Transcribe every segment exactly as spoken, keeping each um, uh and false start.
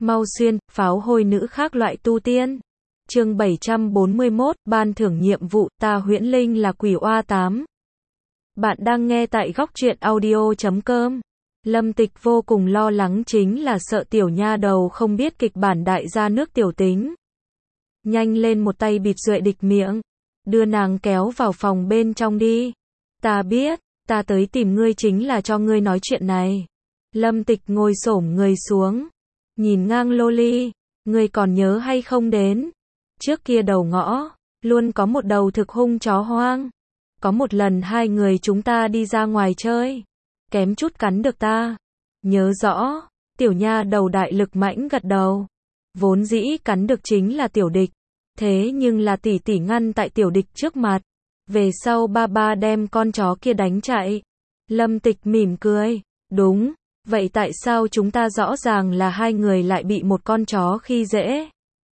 Mau xuyên, pháo hôi nữ khác loại tu tiên. Chương bảy trăm bốn mươi mốt, ban thưởng nhiệm vụ, ta Huyễn Linh là quỷ oa tám. Bạn đang nghe tại góc truyện audio chấm com. Lâm Tịch vô cùng lo lắng chính là sợ tiểu nha đầu không biết kịch bản đại gia nước tiểu tính. Nhanh lên một tay bịt Duệ Địch miệng, đưa nàng kéo vào phòng bên trong đi. Ta biết, ta tới tìm ngươi chính là cho ngươi nói chuyện này. Lâm Tịch ngồi xổm người xuống, nhìn ngang loli, ngươi còn nhớ hay không đến? Trước kia đầu ngõ, luôn có một đầu thực hung chó hoang. Có một lần hai người chúng ta đi ra ngoài chơi, kém chút cắn được ta. Nhớ rõ, tiểu nha đầu đại lực mãnh gật đầu. Vốn dĩ cắn được chính là tiểu địch, thế nhưng là tỷ tỷ ngăn tại tiểu địch trước mặt. Về sau ba ba đem con chó kia đánh chạy. Lâm Tịch mỉm cười, đúng, vậy tại sao chúng ta rõ ràng là hai người lại bị một con chó khi dễ?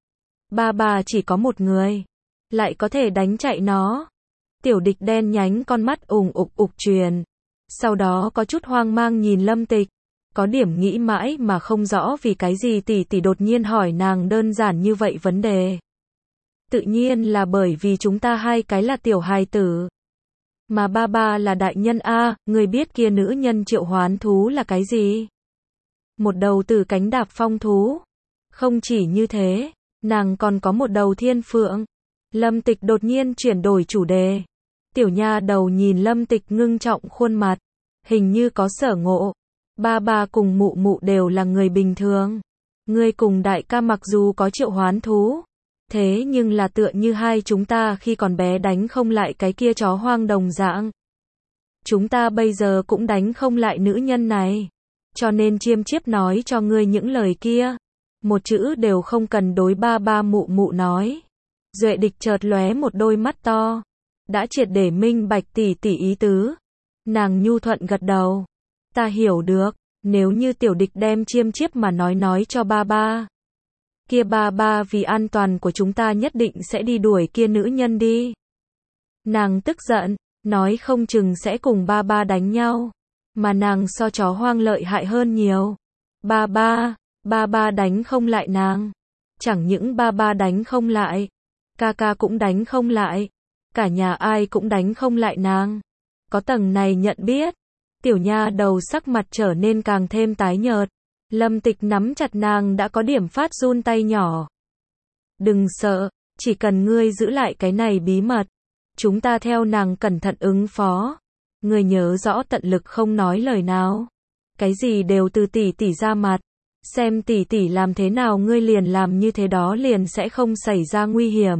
Ba ba chỉ có một người, lại có thể đánh chạy nó. Tiểu địch đen nhánh con mắt ùng ục ục truyền. Sau đó có chút hoang mang nhìn Lâm Tịch, có điểm nghĩ mãi mà không rõ vì cái gì tỷ tỷ đột nhiên hỏi nàng đơn giản như vậy vấn đề. Tự nhiên là bởi vì chúng ta hai cái là tiểu hài tử, mà ba ba là đại nhân a, người biết kia nữ nhân triệu hoán thú là cái gì? Một đầu tử cánh đạp phong thú. Không chỉ như thế, nàng còn có một đầu thiên phượng. Lâm Tịch đột nhiên chuyển đổi chủ đề. Tiểu nha đầu nhìn Lâm Tịch ngưng trọng khuôn mặt, hình như có sở ngộ. Ba ba cùng mụ mụ đều là người bình thường. Ngươi cùng đại ca mặc dù có triệu hoán thú, thế nhưng là tựa như hai chúng ta khi còn bé đánh không lại cái kia chó hoang đồng dạng. Chúng ta bây giờ cũng đánh không lại nữ nhân này. Cho nên chiêm chiếp nói cho ngươi những lời kia, một chữ đều không cần đối ba ba mụ mụ nói. Duệ Địch chợt lóe một đôi mắt to, đã triệt để minh bạch tỷ tỷ ý tứ. Nàng nhu thuận gật đầu. Ta hiểu được, nếu như tiểu địch đem chiêm chiếp mà nói nói cho ba ba, kia ba ba vì an toàn của chúng ta nhất định sẽ đi đuổi kia nữ nhân đi. Nàng tức giận, nói không chừng sẽ cùng ba ba đánh nhau, mà nàng so chó hoang lợi hại hơn nhiều. Ba ba, ba ba đánh không lại nàng. Chẳng những ba ba đánh không lại, ca ca cũng đánh không lại, cả nhà ai cũng đánh không lại nàng. Có tầng này nhận biết, tiểu nha đầu sắc mặt trở nên càng thêm tái nhợt. Lâm Tịch nắm chặt nàng đã có điểm phát run tay nhỏ. Đừng sợ, chỉ cần ngươi giữ lại cái này bí mật, chúng ta theo nàng cẩn thận ứng phó. Ngươi nhớ rõ tận lực không nói lời nào, cái gì đều từ tỷ tỷ ra mặt. Xem tỷ tỷ làm thế nào ngươi liền làm như thế đó, liền sẽ không xảy ra nguy hiểm.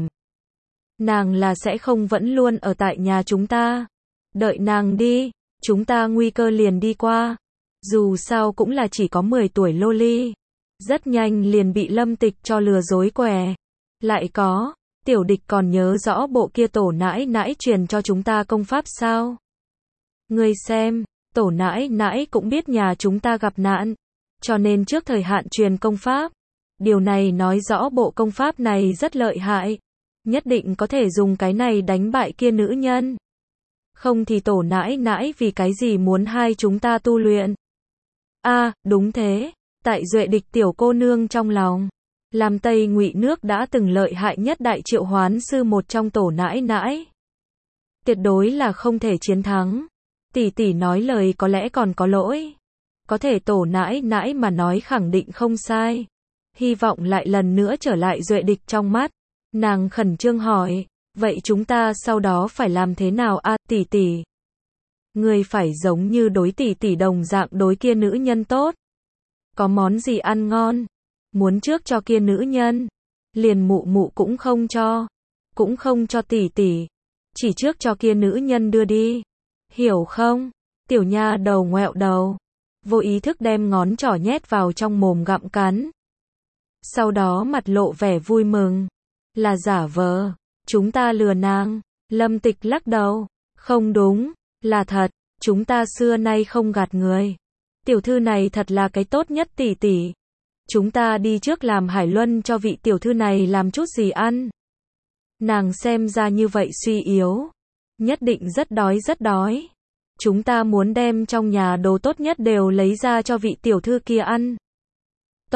Nàng là sẽ không vẫn luôn ở tại nhà chúng ta. Đợi nàng đi, chúng ta nguy cơ liền đi qua. Dù sao cũng là chỉ có mười tuổi loli. Rất nhanh liền bị Lâm Tịch cho lừa dối què. Lại có, tiểu địch còn nhớ rõ bộ kia tổ nãi nãi truyền cho chúng ta công pháp sao? Ngươi xem, tổ nãi nãi cũng biết nhà chúng ta gặp nạn, cho nên trước thời hạn truyền công pháp. Điều này nói rõ bộ công pháp này rất lợi hại, nhất định có thể dùng cái này đánh bại kia nữ nhân. Không thì tổ nãi nãi vì cái gì muốn hai chúng ta tu luyện? A, à, đúng thế, tại Duệ Địch tiểu cô nương trong lòng, làm Tây Ngụy nước đã từng lợi hại nhất đại triệu hoán sư một trong tổ nãi nãi. Tuyệt đối là không thể chiến thắng. Tỷ tỷ nói lời có lẽ còn có lỗi, có thể tổ nãi nãi mà nói khẳng định không sai. Hy vọng lại lần nữa trở lại Duệ Địch trong mắt. Nàng khẩn trương hỏi, vậy chúng ta sau đó phải làm thế nào a? À, tỷ tỷ, ngươi phải giống như đối tỷ tỷ đồng dạng đối kia nữ nhân tốt. Có món gì ăn ngon, muốn trước cho kia nữ nhân, liền mụ mụ cũng không cho, cũng không cho tỷ tỷ, chỉ trước cho kia nữ nhân đưa đi. Hiểu không? Tiểu nha đầu ngoẹo đầu, vô ý thức đem ngón trỏ nhét vào trong mồm gặm cắn. Sau đó mặt lộ vẻ vui mừng. Là giả vờ, chúng ta lừa nàng. Lâm Tịch lắc đầu, không đúng, là thật, chúng ta xưa nay không gạt người. Tiểu thư này thật là cái tốt nhất tỷ tỷ. Chúng ta đi trước làm hải luân cho vị tiểu thư này làm chút gì ăn. Nàng xem ra như vậy suy yếu, nhất định rất đói rất đói. Chúng ta muốn đem trong nhà đồ tốt nhất đều lấy ra cho vị tiểu thư kia ăn. Tốt,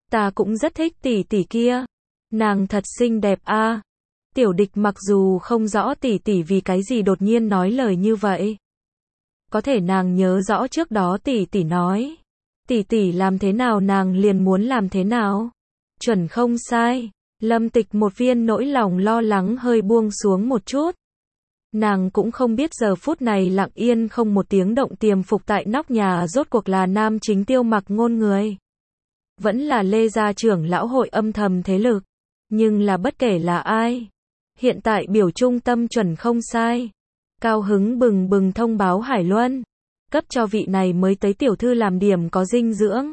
Ta cũng rất thích tỷ tỷ kia. Nàng thật xinh đẹp a. Tiểu Địch mặc dù không rõ tỷ tỷ vì cái gì đột nhiên nói lời như vậy. Có thể nàng nhớ rõ trước đó tỷ tỷ nói. Tỷ tỷ làm thế nào nàng liền muốn làm thế nào. Chuẩn không sai. Lâm Tịch một viên nỗi lòng lo lắng hơi buông xuống một chút. Nàng cũng không biết giờ phút này lặng yên không một tiếng động tiềm phục tại nóc nhà rốt cuộc là nam chính Tiêu Mặc Ngôn người. Vẫn là Lê gia trưởng lão hội âm thầm thế lực. Nhưng là bất kể là ai. Hiện tại biểu trung tâm chuẩn không sai. Cao hứng bừng bừng thông báo Hải Luân. Cấp cho vị này mới tới tiểu thư làm điểm có dinh dưỡng.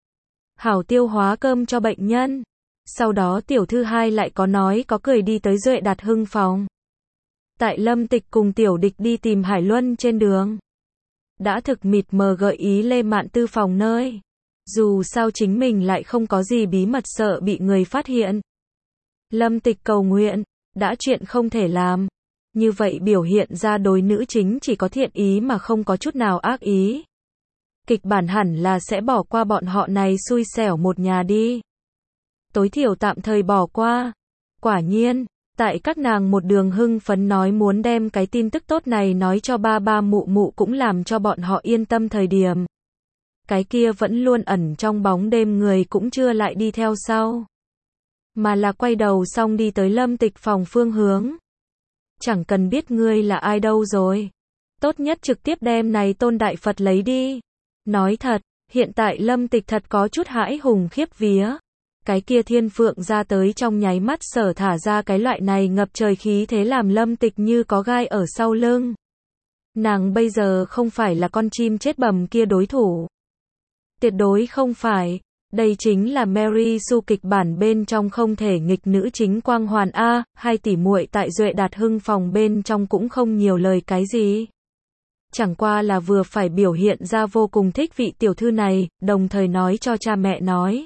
Hảo tiêu hóa cơm cho bệnh nhân. Sau đó tiểu thư hai lại có nói có cười đi tới Duệ Đạt Hưng phòng. Tại Lâm Tịch cùng Tiểu Địch đi tìm Hải Luân trên đường. Đã thực mịt mờ gợi ý Lê Mạn Tư phòng nơi. Dù sao chính mình lại không có gì bí mật sợ bị người phát hiện. Lâm Tịch cầu nguyện, đã chuyện không thể làm. Như vậy biểu hiện ra đối nữ chính chỉ có thiện ý mà không có chút nào ác ý. Kịch bản hẳn là sẽ bỏ qua bọn họ này xui xẻo một nhà đi. Tối thiểu tạm thời bỏ qua. Quả nhiên, tại các nàng một đường hưng phấn nói muốn đem cái tin tức tốt này nói cho ba ba mụ mụ cũng làm cho bọn họ yên tâm thời điểm. Cái kia vẫn luôn ẩn trong bóng đêm người cũng chưa lại đi theo sau. Mà là quay đầu xong đi tới Lâm Tịch phòng phương hướng. Chẳng cần biết ngươi là ai đâu rồi. Tốt nhất trực tiếp đem này Tôn Đại Phật lấy đi. Nói thật, hiện tại Lâm Tịch thật có chút hãi hùng khiếp vía. Cái kia thiên phượng ra tới trong nháy mắt sở thả ra cái loại này ngập trời khí thế làm Lâm Tịch như có gai ở sau lưng. Nàng bây giờ không phải là con chim chết bầm kia đối thủ. Tuyệt đối không phải. Đây chính là Mary Sue kịch bản bên trong không thể nghịch nữ chính quang hoàn A, hai tỷ muội tại Duệ Đạt Hưng phòng bên trong cũng không nhiều lời cái gì. Chẳng qua là vừa phải biểu hiện ra vô cùng thích vị tiểu thư này, đồng thời nói cho cha mẹ nói.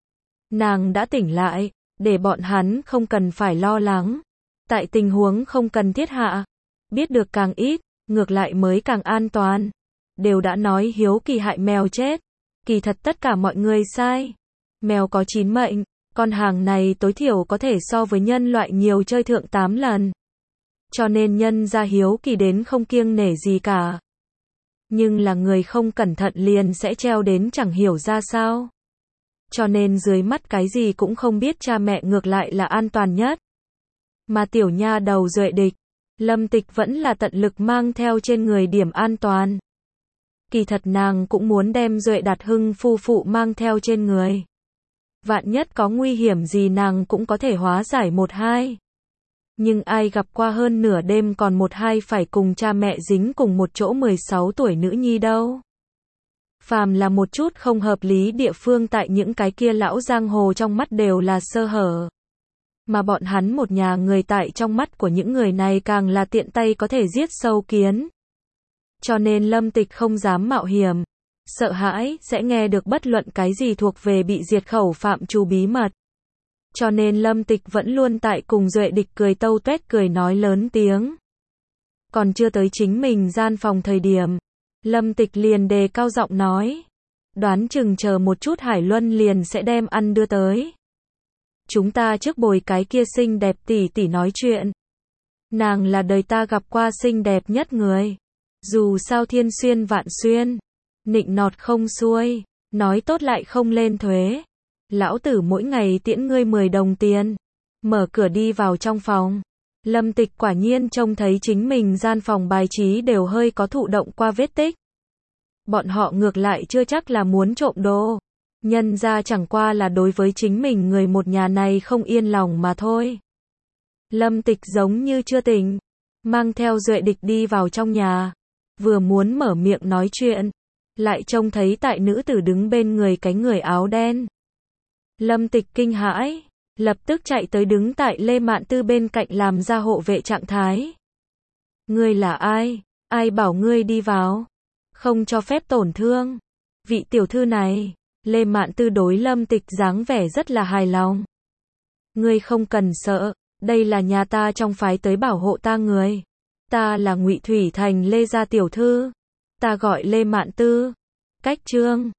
Nàng đã tỉnh lại, để bọn hắn không cần phải lo lắng. Tại tình huống không cần thiết hạ, biết được càng ít, ngược lại mới càng an toàn. Đều đã nói hiếu kỳ hại mèo chết. Kỳ thật tất cả mọi người sai. Mèo có chín mệnh, con hàng này tối thiểu có thể so với nhân loại nhiều chơi thượng tám lần. Cho nên nhân ra hiếu kỳ đến không kiêng nể gì cả. Nhưng là người không cẩn thận liền sẽ treo đến chẳng hiểu ra sao. Cho nên dưới mắt cái gì cũng không biết cha mẹ ngược lại là an toàn nhất. Mà tiểu nha đầu Duệ Địch, Lâm Tịch vẫn là tận lực mang theo trên người điểm an toàn. Kỳ thật nàng cũng muốn đem Duệ Đạt Hưng phu phụ mang theo trên người. Vạn nhất có nguy hiểm gì nàng cũng có thể hóa giải một hai. Nhưng ai gặp qua hơn nửa đêm còn một hai phải cùng cha mẹ dính cùng một chỗ mười sáu tuổi nữ nhi đâu. Phàm là một chút không hợp lý địa phương tại những cái kia lão giang hồ trong mắt đều là sơ hở. Mà bọn hắn một nhà người tại trong mắt của những người này càng là tiện tay có thể giết sâu kiến. Cho nên Lâm Tịch không dám mạo hiểm, sợ hãi sẽ nghe được bất luận cái gì thuộc về bị diệt khẩu phạm trù bí mật. Cho nên Lâm Tịch vẫn luôn tại cùng Duệ Địch cười tâu tuét cười nói lớn tiếng. Còn chưa tới chính mình gian phòng thời điểm, Lâm Tịch liền đề cao giọng nói. Đoán chừng chờ một chút Hải Luân liền sẽ đem ăn đưa tới. Chúng ta trước bồi cái kia xinh đẹp tỷ tỷ nói chuyện. Nàng là đời ta gặp qua xinh đẹp nhất người. Dù sao thiên xuyên vạn xuyên, nịnh nọt không xuôi, nói tốt lại không lên thuế. Lão tử mỗi ngày tiễn ngươi mười đồng tiền. Mở cửa đi vào trong phòng. Lâm Tịch quả nhiên trông thấy chính mình gian phòng bài trí đều hơi có thụ động qua vết tích. Bọn họ ngược lại chưa chắc là muốn trộm đồ. Nhân ra chẳng qua là đối với chính mình người một nhà này không yên lòng mà thôi. Lâm Tịch giống như chưa tỉnh, mang theo Duệ Địch đi vào trong nhà. Vừa muốn mở miệng nói chuyện, lại trông thấy tại nữ tử đứng bên người cái người áo đen. Lâm Tịch kinh hãi, lập tức chạy tới đứng tại Lê Mạn Tư bên cạnh làm ra hộ vệ trạng thái. Ngươi là ai? Ai bảo ngươi đi vào? Không cho phép tổn thương. Vị tiểu thư này, Lê Mạn Tư đối Lâm Tịch dáng vẻ rất là hài lòng. Ngươi không cần sợ, đây là nhà ta trong phái tới bảo hộ ta người. Ta là Ngụy Thủy Thành Lê gia tiểu thư. Ta gọi Lê Mạn Tư. Cách chương